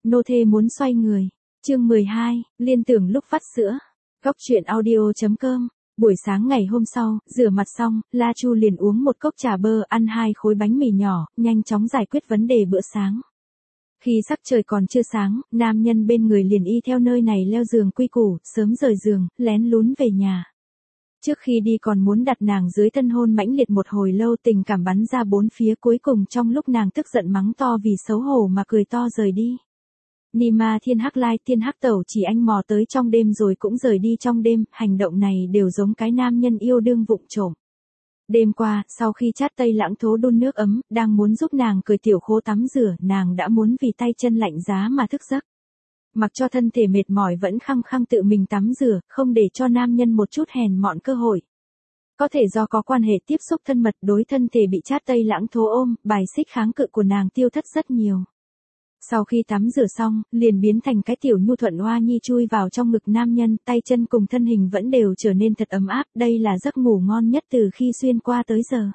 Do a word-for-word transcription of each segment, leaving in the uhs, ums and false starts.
nô thê muốn xoay người. Chương mười hai, liên tưởng lúc vắt sữa. Cốc truyện audio.com. Buổi sáng ngày hôm sau, rửa mặt xong, La Chu liền uống một cốc trà bơ, ăn hai khối bánh mì nhỏ, nhanh chóng giải quyết vấn đề bữa sáng. Khi sắc trời còn chưa sáng, nam nhân bên người liền y theo nơi này leo giường quy củ, sớm rời giường, lén lún về nhà. Trước khi đi còn muốn đặt nàng dưới thân hôn mãnh liệt một hồi lâu, tình cảm bắn ra bốn phía, cuối cùng trong lúc nàng tức giận mắng to vì xấu hổ mà cười to rời đi. Nima thiên hắc lai thiên hắc tẩu chỉ anh mò tới trong đêm rồi cũng rời đi trong đêm, hành động này đều giống cái nam nhân yêu đương vụng trộm. Đêm qua, sau khi chát tây lãng thố đun nước ấm, đang muốn giúp nàng cười tiểu khố tắm rửa, nàng đã muốn vì tay chân lạnh giá mà thức giấc. Mặc cho thân thể mệt mỏi vẫn khăng khăng tự mình tắm rửa, không để cho nam nhân một chút hèn mọn cơ hội. Có thể do có quan hệ tiếp xúc thân mật, đối thân thể bị chát tây lãng thố ôm, bài xích kháng cự của nàng tiêu thất rất nhiều. Sau khi tắm rửa xong, liền biến thành cái tiểu nhu thuận hoa nhi chui vào trong ngực nam nhân, tay chân cùng thân hình vẫn đều trở nên thật ấm áp, đây là giấc ngủ ngon nhất từ khi xuyên qua tới giờ.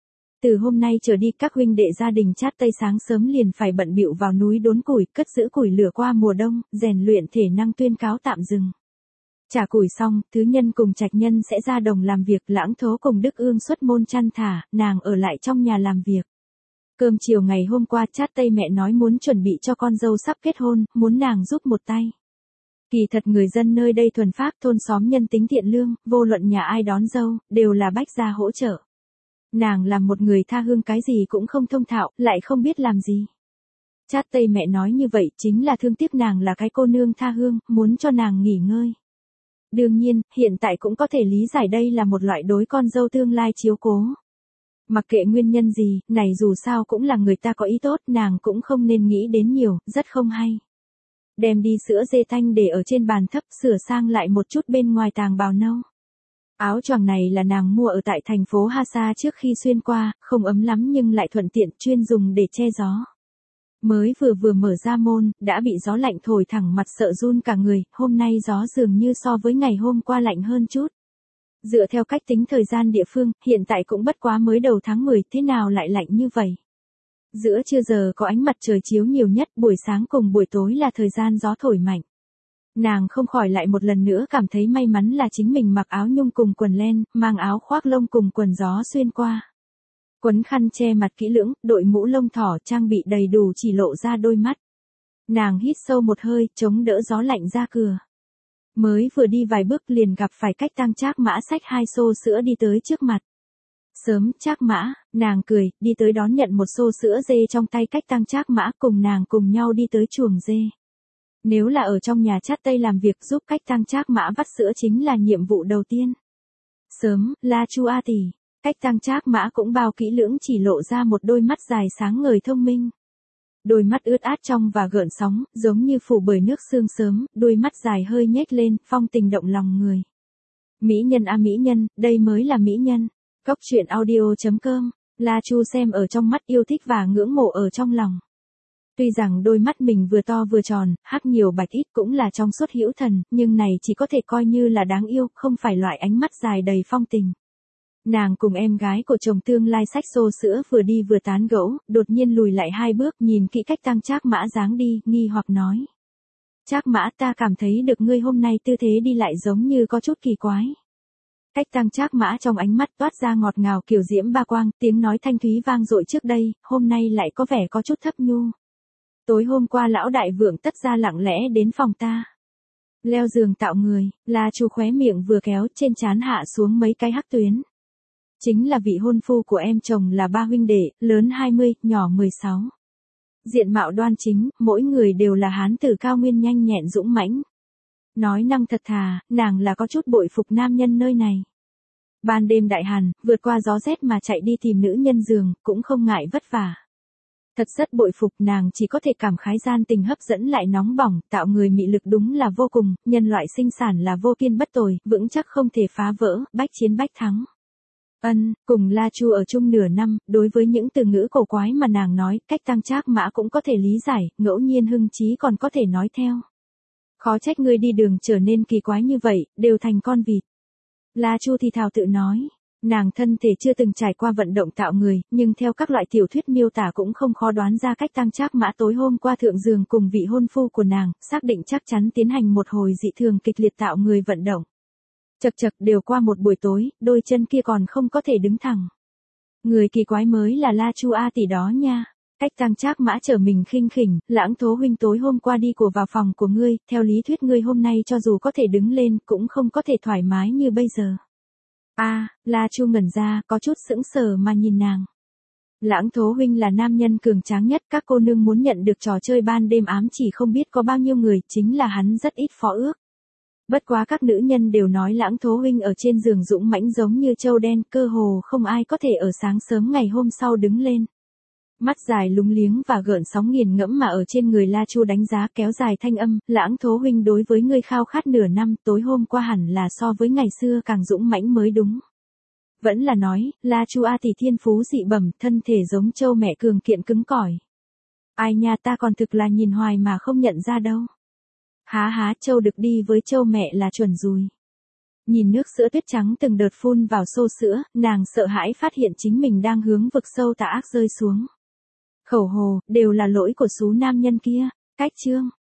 Từ hôm nay trở đi các huynh đệ gia đình chát tây sáng sớm liền phải bận bịu vào núi đốn củi, cất giữ củi lửa qua mùa đông, rèn luyện thể năng, tuyên cáo tạm dừng. Trả củi xong, Tứ Nhân cùng Trạch Nhân sẽ ra đồng làm việc, Lãng Thố cùng Đức Ương xuất môn chăn thả, nàng ở lại trong nhà làm việc. Cơm chiều ngày hôm qua chát tây mẹ nói muốn chuẩn bị cho con dâu sắp kết hôn, muốn nàng giúp một tay. Kỳ thật người dân nơi đây thuần phác, thôn xóm nhân tính thiện lương, vô luận nhà ai đón dâu, đều là bách gia hỗ trợ. Nàng là một người tha hương cái gì cũng không thông thạo, lại không biết làm gì. Chát tây mẹ nói như vậy chính là thương tiếc nàng là cái cô nương tha hương, muốn cho nàng nghỉ ngơi. Đương nhiên, hiện tại cũng có thể lý giải đây là một loại đối con dâu tương lai chiếu cố. Mặc kệ nguyên nhân gì, này dù sao cũng là người ta có ý tốt, nàng cũng không nên nghĩ đến nhiều, rất không hay. Đem đi sữa dê thanh để ở trên bàn thấp, sửa sang lại một chút bên ngoài tàng bào nâu. Áo choàng này là nàng mua ở tại thành phố Hasa trước khi xuyên qua, không ấm lắm nhưng lại thuận tiện, chuyên dùng để che gió. Mới vừa vừa mở ra môn, đã bị gió lạnh thổi thẳng mặt sợ run cả người, hôm nay gió dường như so với ngày hôm qua lạnh hơn chút. Dựa theo cách tính thời gian địa phương, hiện tại cũng bất quá mới đầu tháng mười, thế nào lại lạnh như vậy? Giữa trưa giờ có ánh mặt trời chiếu nhiều nhất, buổi sáng cùng buổi tối là thời gian gió thổi mạnh. Nàng không khỏi lại một lần nữa cảm thấy may mắn là chính mình mặc áo nhung cùng quần len, mang áo khoác lông cùng quần gió xuyên qua. Quấn khăn che mặt kỹ lưỡng, đội mũ lông thỏ, trang bị đầy đủ chỉ lộ ra đôi mắt. Nàng hít sâu một hơi, chống đỡ gió lạnh ra cửa. Mới vừa đi vài bước liền gặp phải Cách Tăng Trác Mã xách hai xô sữa đi tới trước mặt. Sớm, Trác Mã, nàng cười, đi tới đón nhận một xô sữa dê trong tay Cách Tăng Trác Mã, cùng nàng cùng nhau đi tới chuồng dê. Nếu là ở trong nhà chát tây làm việc giúp Cách Tăng Trác Mã vắt sữa chính là nhiệm vụ đầu tiên. Sớm, La Chu a tỷ, Cách Tăng Trác Mã cũng bao kỹ lưỡng chỉ lộ ra một đôi mắt dài sáng ngời thông minh. Đôi mắt ướt át trong và gợn sóng, giống như phủ bởi nước sương sớm, đôi mắt dài hơi nhếch lên, phong tình động lòng người. Mỹ nhân a mỹ nhân, đây mới là mỹ nhân. Cốc truyện audio.com, La Chu xem ở trong mắt yêu thích và ngưỡng mộ ở trong lòng. Tuy rằng đôi mắt mình vừa to vừa tròn, hắc nhiều bạch ít cũng là trong suốt hữu thần, nhưng này chỉ có thể coi như là đáng yêu, không phải loại ánh mắt dài đầy phong tình. Nàng cùng em gái của chồng tương lai xách xô sữa vừa đi vừa tán gẫu, đột nhiên lùi lại hai bước, nhìn kỹ Cách Tăng Trác Mã dáng đi, nghi hoặc nói. Trác Mã, ta cảm thấy được ngươi hôm nay tư thế đi lại giống như có chút kỳ quái. Cách Tăng Trác Mã trong ánh mắt toát ra ngọt ngào kiểu diễm ba quang, tiếng nói thanh thúy vang dội trước đây, hôm nay lại có vẻ có chút thấp nhu. Tối hôm qua lão đại vượng tất ra lặng lẽ đến phòng ta. Leo giường tạo người, La Chu khóe miệng vừa kéo, trên trán hạ xuống mấy cái hắc tuyến. Chính là vị hôn phu của em chồng là ba huynh đệ, lớn hai mươi, nhỏ mười sáu. Diện mạo đoan chính, mỗi người đều là hán tử cao nguyên nhanh nhẹn dũng mãnh. Nói năng thật thà, nàng là có chút bội phục nam nhân nơi này. Ban đêm đại hàn, vượt qua gió rét mà chạy đi tìm nữ nhân giường, cũng không ngại vất vả. Thật rất bội phục, nàng chỉ có thể cảm khái gian tình hấp dẫn lại nóng bỏng, tạo người mị lực đúng là vô cùng, nhân loại sinh sản là vô kiên bất tồi, vững chắc không thể phá vỡ, bách chiến bách thắng. Ân, cùng La Chu ở chung nửa năm, đối với những từ ngữ cổ quái mà nàng nói, Cách Tăng Trác Mã cũng có thể lý giải, ngẫu nhiên hưng trí còn có thể nói theo. Khó trách ngươi đi đường trở nên kỳ quái như vậy, đều thành con vịt. La Chu thì thào tự nói, Nàng thân thể chưa từng trải qua vận động tạo người, nhưng theo các loại tiểu thuyết miêu tả cũng không khó đoán ra cách Tăng Trác Mã tối hôm qua thượng giường cùng vị hôn phu của nàng, xác định chắc chắn tiến hành một hồi dị thường kịch liệt tạo người vận động. Chật chật đều qua một buổi tối, đôi chân kia còn không có thể đứng thẳng. Người kỳ quái mới là La Chu A tỷ đó nha. Cách Tăng Trác Mã trở mình khinh khỉnh, Lãng Tố huynh tối hôm qua đi của vào phòng của ngươi, theo lý thuyết ngươi hôm nay cho dù có thể đứng lên cũng không có thể thoải mái như bây giờ. A, à, La Chu ngẩn ra, có chút sững sờ mà nhìn nàng. Lãng Tố huynh là nam nhân cường tráng nhất, các cô nương muốn nhận được trò chơi ban đêm ám chỉ không biết có bao nhiêu người, chính là hắn rất ít phó ước. Bất quá các nữ nhân đều nói Lãng Tố huynh ở trên giường dũng mãnh giống như trâu đen, cơ hồ không ai có thể ở sáng sớm ngày hôm sau đứng lên. Mắt dài lúng liếng và gợn sóng nghiền ngẫm mà ở trên người La Chu đánh giá, kéo dài thanh âm, Lãng Tố huynh đối với ngươi khao khát nửa năm, tối hôm qua hẳn là so với ngày xưa càng dũng mãnh mới đúng. Vẫn là nói, La Chu A tỷ thiên phú dị bẩm, thân thể giống trâu mẹ cường kiện cứng cỏi. Ai nha, ta còn thực là nhìn hoài mà không nhận ra đâu. Há há, trâu được đi với trâu mẹ là chuẩn rồi. Nhìn nước sữa tuyết trắng từng đợt phun vào xô sữa, nàng sợ hãi phát hiện chính mình đang hướng vực sâu tà ác rơi xuống. Khẩu hồ, đều là lỗi của xú nam nhân kia. Cách chương